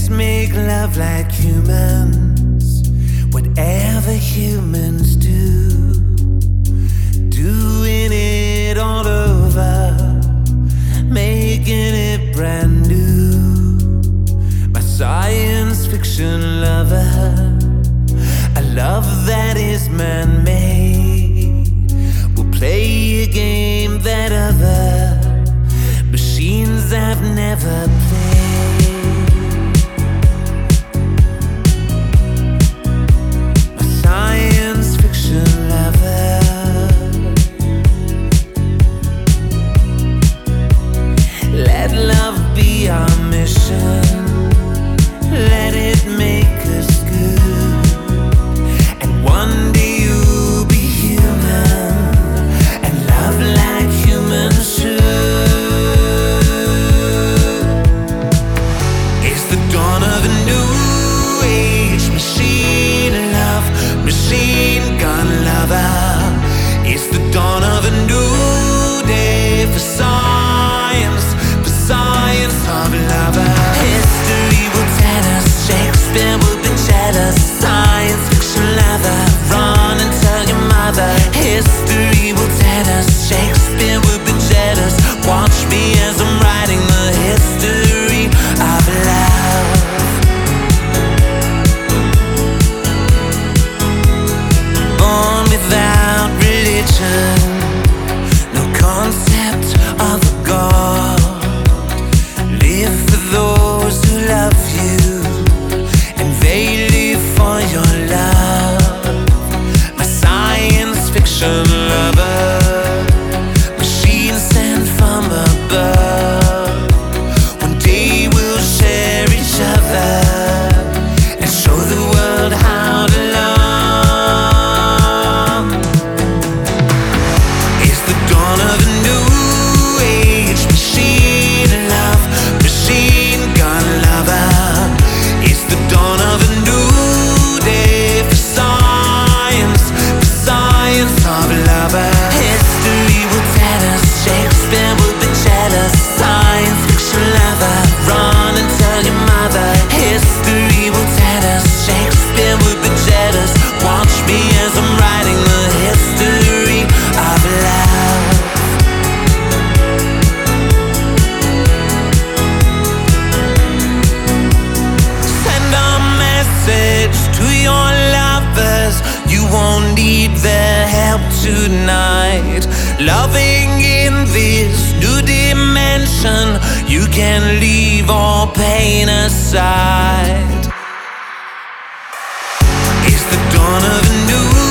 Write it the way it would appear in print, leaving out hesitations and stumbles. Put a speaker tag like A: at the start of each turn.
A: make love like humans, whatever humans do, doing it all over, making it brand new. My science fiction lover, a love that is man-made, will play a game that other machines have never played. My science fiction lover, let love be our mission, let it make us good, and one day you'll be human and love like humans should. It's the dawn of a new age, machine love, machine gun lover. It's the dawn of a new day for science of lover. History will tell us, Shakespeare will be jealous. Science fiction lover, run and tell your mother. History will tell us, Shakespeare will be jealous. Watch me as I'm writing the history of love. Born without religion, no concept of a God. Live for those who love you, and they live for your love. My science fiction lover, machine sent from above. One day we'll share each other and show the world how to love. It's the dawn of a new age, machine love, machine gun lover. It's the dawn of a new day for science of lover. History will tell us, Shakespeare will be jealous. Science fiction lover, run and tell your mother. History will tell us, Shakespeare will be jealous. Watch me as I'm writing the history of love. Send a message to your lovers, you won't need their help tonight. Loving in this new dimension, you can leave all pain aside. It's the dawn of a new